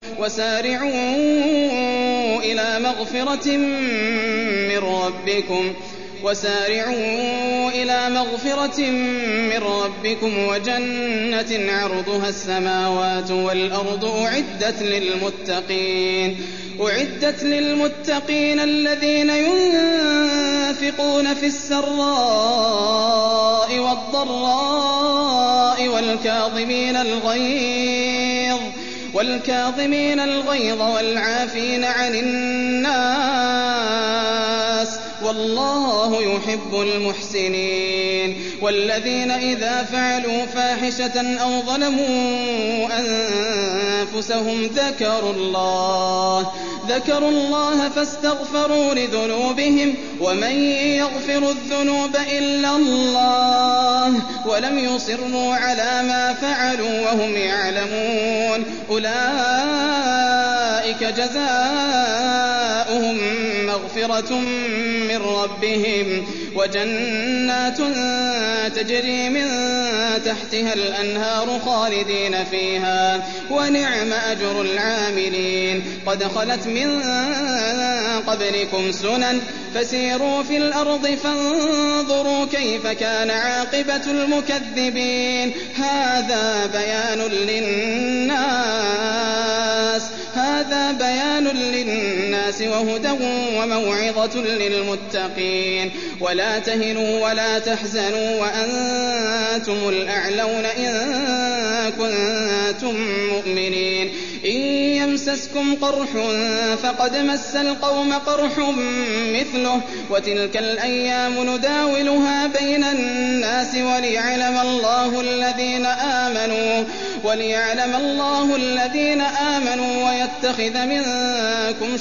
وسارعوا إلى مغفرة من ربكم وجنة عرضها السماوات والأرض أعدت للمتقين الذين ينفقون في السراء والضراء والكاظمين الغيظ والعافين عن الناس والله يحب المحسنين. والذين إذا فعلوا فاحشة أو ظلموا أنفسهم ذكروا الله فاستغفروا لذنوبهم ومن يغفر الذنوب إلا الله ولم يصروا على ما فعلوا وهم يعلمون أولئك جزاؤهم مغفرة من ربهم وجنات تجري من تحتها الأنهار خالدين فيها ونعم أجر العاملين. قد خلت من قبلكم سنن فسيروا في الأرض فانظروا كيف كان عاقبة المكذبين. هذا بيان للناس وهدى وموعظة للمتقين. ولا تهنوا ولا تحزنوا وأنتم الأعلون إن كنتم مؤمنين. إن يمسسكم قرح فقد مس القوم قرح مثله وتلك الأيام نداولها بين الناس وليعلم الله الذين آمنوا ويتخذ منكم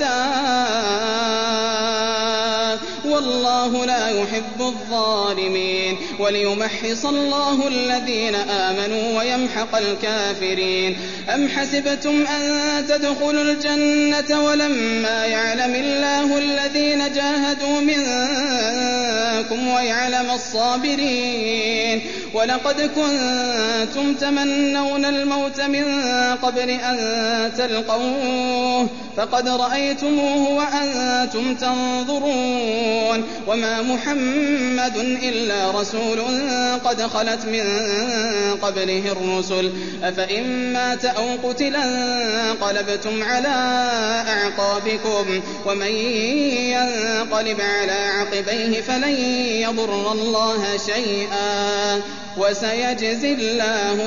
شهداء والله لا يحب الظالمين. وليمحص الله الذين آمنوا ويمحق الكافرين. أم حسبتم أن تدخلوا الجنة ولما يعلم الله الذين جاهدوا منكم ويعلم الصابرين. ولقد كنتم تمنون الموت من قبل أن تلقوه فقد رأيتموه وأنتم تنظرون. وما محمد إلا رسول قد خلت من قبله الرسل أفإن مات أو قتلا انقلبتم على أعقابكم ومن ينقلب على عقبيه فلن يضر الله شيئا وسيجزي الله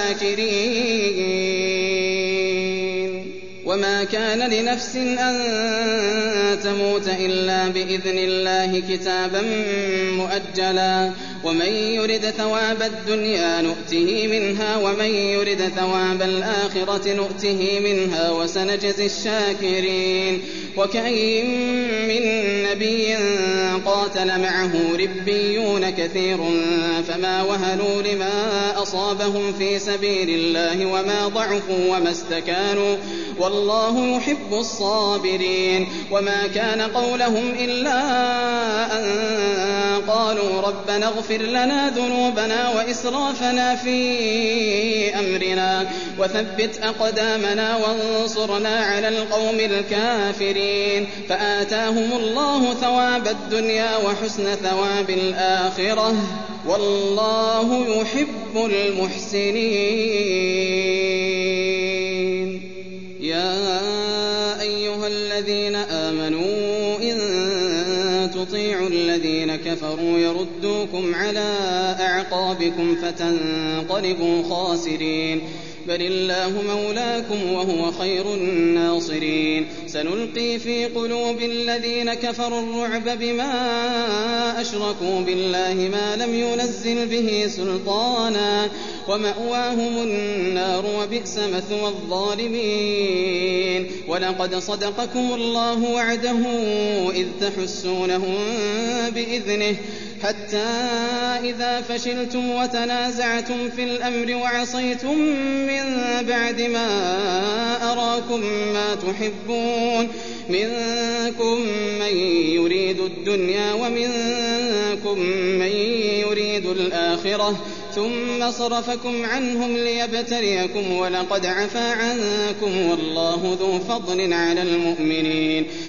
الشاكرين. وما كان لنفس أن تموت إلا بإذن الله كتابا مؤجلا ومن يرد ثواب الدنيا نؤته منها ومن يرد ثواب الآخرة نؤته منها وسنجزي الشاكرين. وكأين من نبي قاتل معه ربيون كثير فما وهنوا لما أصابهم في سبيل الله وما ضعفوا وما استكانوا والله يحب الصابرين. وما كان قولهم إلا أن قالوا ربنا اغفر لنا ذنوبنا وإسرافنا في أمرنا وثبت أقدامنا وانصرنا على القوم الكافرين. فآتاهم الله ثواب الدنيا وحسن ثواب الآخرة والله يحب المحسنين. يا أيها الذين آمنوا إن تطيعوا الذين كفروا يردوكم على أعقابكم فتنقلبوا خاسرين. بل الله مولاكم وهو خير الناصرين. سنلقي في قلوب الذين كفروا الرعب بما أشركوا بالله ما لم ينزل به سلطانا ومأواهم النار وبئس مثوى الظالمين. ولقد صدقكم الله وعده إذ تحسونهم بإذنه حتى إذا فشلتم وتنازعتم في الأمر وعصيتم من بعد ما أراكم ما تحبون منكم من يريد الدنيا ومنكم من يريد الآخرة ثُمَّ صَرَفَكُمْ عَنْهُمْ لِيَبْتَلِيَكُمْ ۖ وَلَقَدْ عَفَا عَنكُمْ ۗ وَاللَّهُ ذُو فَضْلٍ عَلَى الْمُؤْمِنِينَ